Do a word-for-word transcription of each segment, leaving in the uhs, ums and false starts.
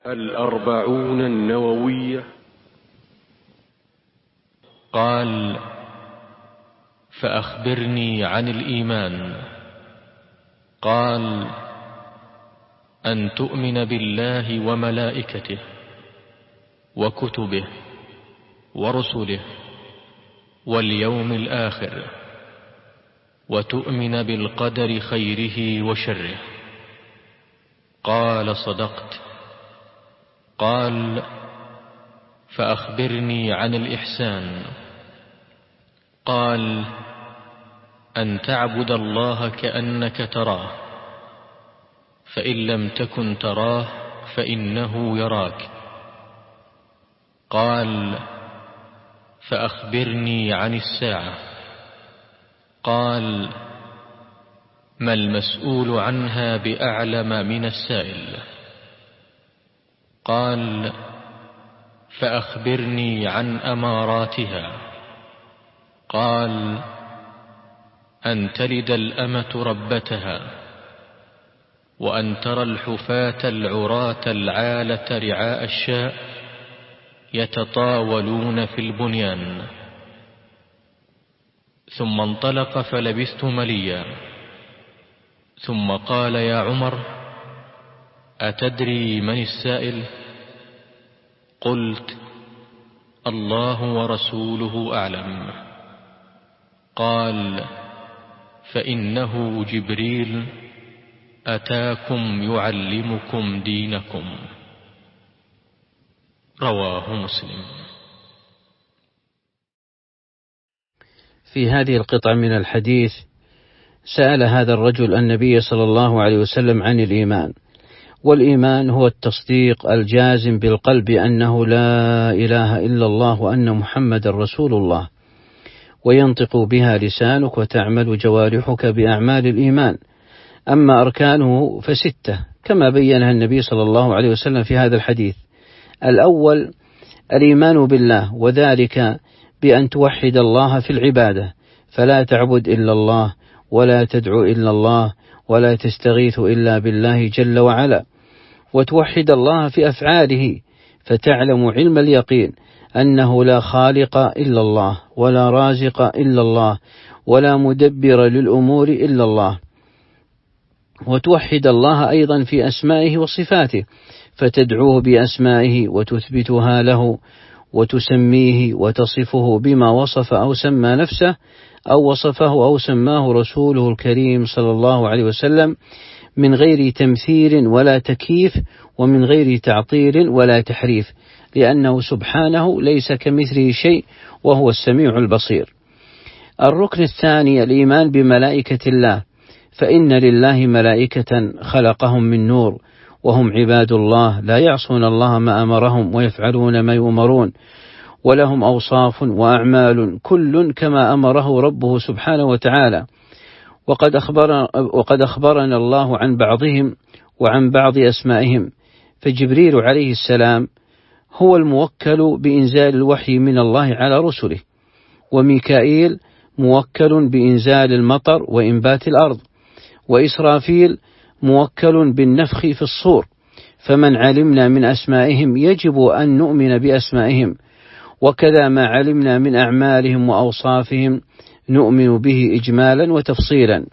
الأربعون النووية. قال: فأخبرني عن الإيمان. قال: أن تؤمن بالله وملائكته وكتبه ورسله واليوم الآخر، وتؤمن بالقدر خيره وشره. قال: صدقت. قال: فأخبرني عن الإحسان. قال: أن تعبد الله كأنك تراه، فإن لم تكن تراه فإنه يراك. قال: فأخبرني عن الساعة. قال: ما المسؤول عنها بأعلم من السائل. قال: فأخبرني عن أماراتها. قال: أن تلد الأمة ربتها، وأن ترى الحفاة العراة العالة رعاء الشاء يتطاولون في البنيان. ثم انطلق فلبثت مليا، ثم قال: يا عمر، أتدري من السائل؟ قلت: الله ورسوله أعلم. قال: فإنه جبريل أتاكم يعلمكم دينكم. رواه مسلم. في هذه القطعة من الحديث سأل هذا الرجل النبي صلى الله عليه وسلم عن الإيمان، والإيمان هو التصديق الجازم بالقلب أنه لا إله إلا الله وأن محمد رسول الله، وينطق بها لسانك وتعمل جوارحك بأعمال الإيمان. أما أركانه فستة كما بينها النبي صلى الله عليه وسلم في هذا الحديث. الأول الإيمان بالله، وذلك بأن توحد الله في العبادة، فلا تعبد إلا الله، ولا تدعو إلا الله، ولا تستغيث إلا بالله جل وعلا، وتوحد الله في أفعاله، فتعلم علم اليقين أنه لا خالق إلا الله، ولا رازق إلا الله، ولا مدبر للأمور إلا الله. وتوحد الله أيضا في أسمائه وصفاته، فتدعوه بأسمائه وتثبتها له، وتسميه وتصفه بما وصف أو سمى نفسه، أو وصفه أو سماه رسوله الكريم صلى الله عليه وسلم، من غير تمثيل ولا تكييف، ومن غير تعطيل ولا تحريف، لأنه سبحانه ليس كمثله شيء وهو السميع البصير. الركن الثاني الإيمان بملائكة الله، فإن لله ملائكة خلقهم من نور، وهم عباد الله لا يعصون الله ما أمرهم ويفعلون ما يؤمرون، ولهم أوصاف وأعمال كل كما أمره ربه سبحانه وتعالى. وقد أخبرنا, وقد أخبرنا الله عن بعضهم وعن بعض أسمائهم. فجبريل عليه السلام هو الموكل بإنزال الوحي من الله على رسله، وميكائيل موكل بإنزال المطر وإنبات الأرض، وإسرافيل موكل بالنفخ في الصور. فمن علمنا من أسمائهم يجب أن نؤمن بأسمائهم، وكذا ما علمنا من أعمالهم وأوصافهم نؤمن به إجمالا وتفصيلا.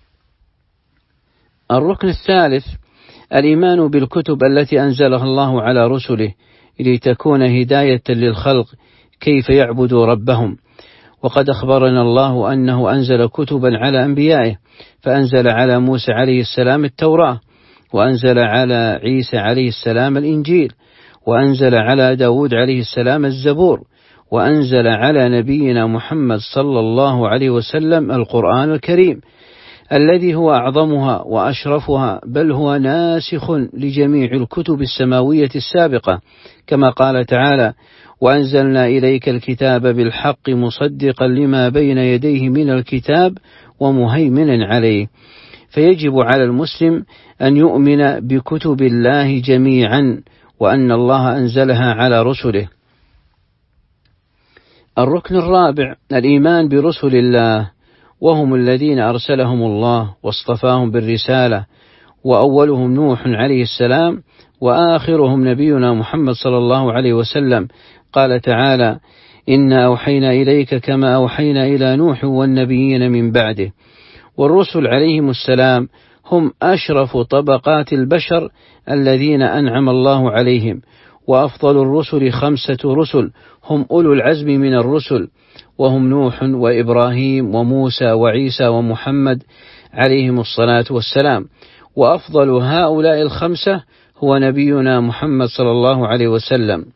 الركن الثالث الإيمان بالكتب التي أنزلها الله على رسله لتكون هداية للخلق كيف يعبدوا ربهم. وقد أخبرنا الله أنه أنزل كتبا على أنبيائه، فأنزل على موسى عليه السلام التوراة، وأنزل على عيسى عليه السلام الإنجيل، وأنزل على داود عليه السلام الزبور، وأنزل على نبينا محمد صلى الله عليه وسلم القرآن الكريم، الذي هو أعظمها وأشرفها، بل هو ناسخ لجميع الكتب السماوية السابقة، كما قال تعالى: وأنزلنا إليك الكتاب بالحق مصدقا لما بين يديه من الكتاب ومهيمنا عليه. فيجب على المسلم أن يؤمن بكتب الله جميعا، وأن الله أنزلها على رسله. الركن الرابع الإيمان برسل الله، وهم الذين أرسلهم الله واصطفاهم بالرسالة، وأولهم نوح عليه السلام، وآخرهم نبينا محمد صلى الله عليه وسلم. قال تعالى: إنا أوحينا إليك كما أوحينا إلى نوح والنبيين من بعده. والرسل عليهم السلام هم أشرف طبقات البشر الذين أنعم الله عليهم، وأفضل الرسل خمسة رسل هم أولو العزم من الرسل، وهم نوح وإبراهيم وموسى وعيسى ومحمد عليهم الصلاة والسلام. وأفضل هؤلاء الخمسة هو نبينا محمد صلى الله عليه وسلم.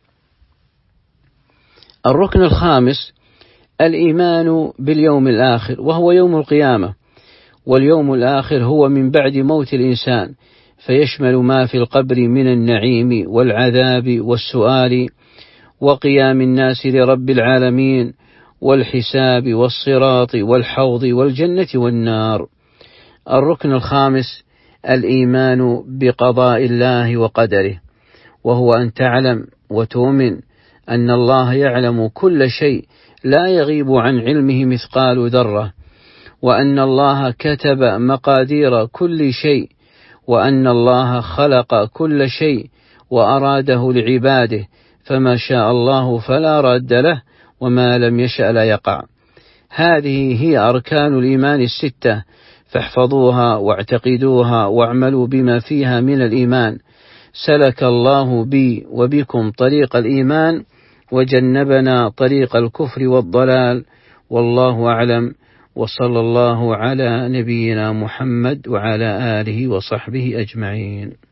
الركن الخامس الإيمان باليوم الآخر، وهو يوم القيامة. واليوم الآخر هو من بعد موت الإنسان، فيشمل ما في القبر من النعيم والعذاب والسؤال وقيام الناس لرب العالمين والحساب والصراط والحوض والجنة والنار. الركن الخامس الإيمان بقضاء الله وقدره، وهو أن تعلم وتؤمن أن الله يعلم كل شيء لا يغيب عن علمه مثقال ذرة، وأن الله كتب مقادير كل شيء، وأن الله خلق كل شيء وأراده لعباده، فما شاء الله فلا راد له، وما لم يشأ لا يقع. هذه هي أركان الإيمان الستة، فاحفظوها واعتقدوها واعملوا بما فيها من الإيمان. سلك الله بي وبكم طريق الإيمان، وجنبنا طريق الكفر والضلال، والله أعلم، وصلى الله على نبينا محمد وعلى آله وصحبه أجمعين.